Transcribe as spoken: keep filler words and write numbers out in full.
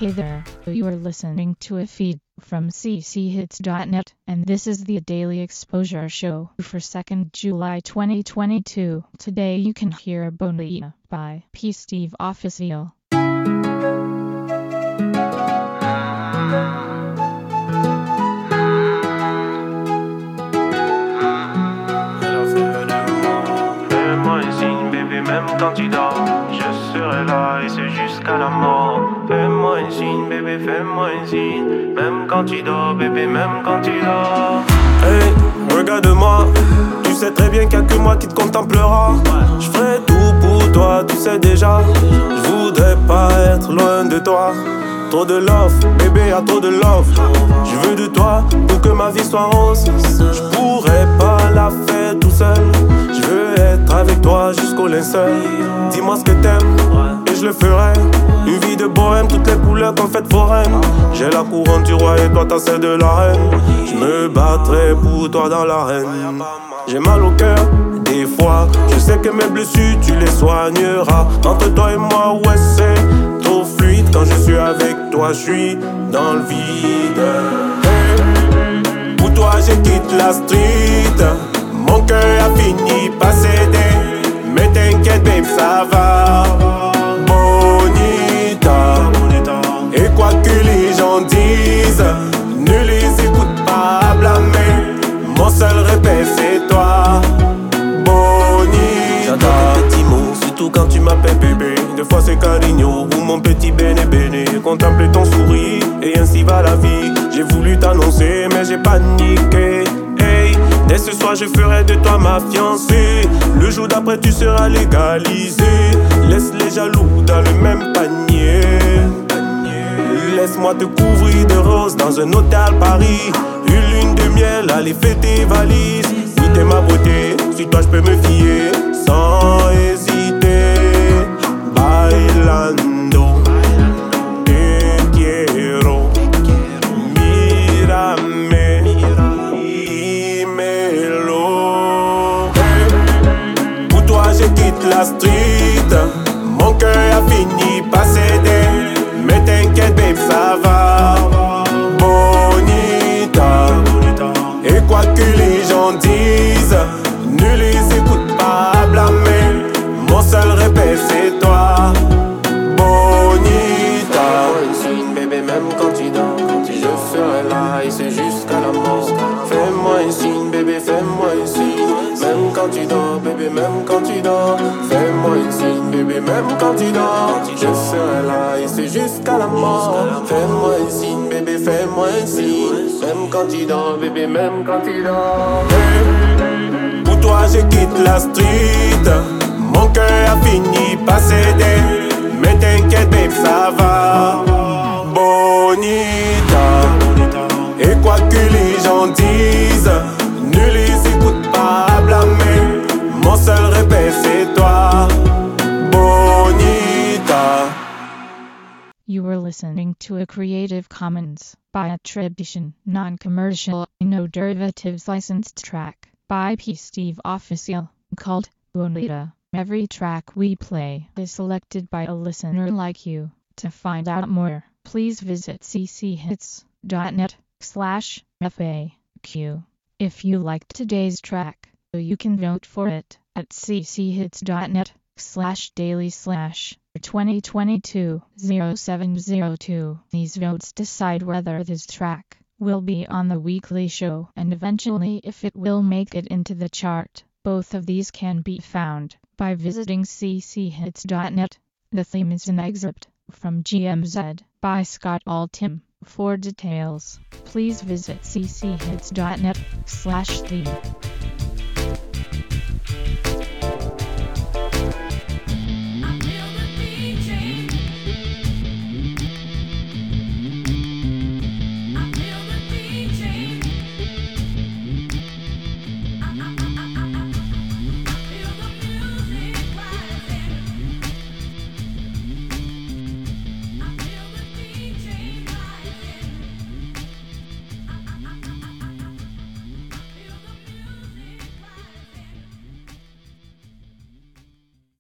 Hey there, you are listening to a feed from c c hits dot net, and this is the Daily Exposure Show for second July twenty twenty-two. Today you can hear Bonita by P. Steve Official. Même quand tu dors, je serai là et c'est jusqu'à la mort. Fais-moi un signe, bébé, fais-moi un signe. Même quand tu dors, bébé, même quand tu dors. Hey, regarde-moi, tu sais très bien qu'il n'y a que moi qui te contemplera. Je ferai tout pour toi, tu sais déjà. Je voudrais pas être loin de toi. Trop de love, bébé, y'a trop de love. Je veux de toi pour que ma vie soit rose. Je pourrais pas la faire tout seul. Je veux être avec toi jusqu'au linceul. Dis-moi ce que t'aimes et je le ferai. Une vie de bohème, toutes les couleurs comme fête foraine. J'ai la couronne du roi et toi t'as celle de la reine. Je me battrai pour toi dans l'arène. J'ai mal au cœur, des fois. Je sais que mes blessures tu les soigneras. Entre toi et moi, ouais c'est trop fluide. Quand je suis avec toi, je suis dans le vide. Hey, pour toi je quitte la street. Mon cœur a fini par céder. Mais t'inquiète babe, ça va. Bonita. Et quoi que les gens disent, ne les écoute pas à blâmer. Mon seul repère c'est toi, Bonita. J'adore tes petits mots, surtout quand tu m'appelles bébé. Des fois c'est Carigno ou mon petit bene bene. Contempler ton sourire et ainsi va la vie. J'ai voulu t'annoncer mais j'ai paniqué. Hey, dès ce soir je ferai de toi ma fiancée. Le jour d'après tu seras légalisé. Laisse les jaloux dans le même panier. Laisse-moi te couvrir de roses dans un hôtel à Paris. Une lune de miel, allez fais tes valises. Oui t'es ma beauté, sur toi je peux me fier sans hésiter. Bailando, te quiero, mírame, dímelo. Hey, pour toi je quitte la street. Mon cœur a fini par céder. Mais t'inquiète babe, ça va. Bonita. Et quoi que les gens disent, ne les écoute pas à blâmer. Mon seul repère c'est toi, Bonita. Fais-moi un signe bébé même quand tu dors. Je serai là et c'est jusqu'à la mort. Fais-moi un signe bébé, fais-moi un signe. Même quand tu dors bébé, même quand tu dors. Fais-moi un signe bébé, même quand tu dors. Je serai là et c'est jusqu'à la mort. Fais-moi un signe bébé, fais-moi un signe. Même quand tu dors bébé, même quand tu dors. Hey, pour toi je quitte la street. Mon cœur a fini par céder. Mais t'inquiète babe, ça va. Bonita. Et quoi que les gens disent, ne les écoute pas à blâmer. Mon seul repère c'est toi, Bonita. You were listening to a Creative Commons by attribution, non-commercial, no derivatives licensed track by P. Steve Official called Bonita. Every track we play is selected by a listener like you. To find out more, please visit c c hits dot net slash F A Q. If you liked today's track, you can vote for it at c c hits dot net slash daily slash twenty twenty-two oh seven oh two. These votes decide whether this track will be on the weekly show and eventually if it will make it into the chart. Both of these can be found by visiting c c hits dot net. The theme is an excerpt from G M Z by Scott Altham. For details, please visit c c hits dot net slash theme.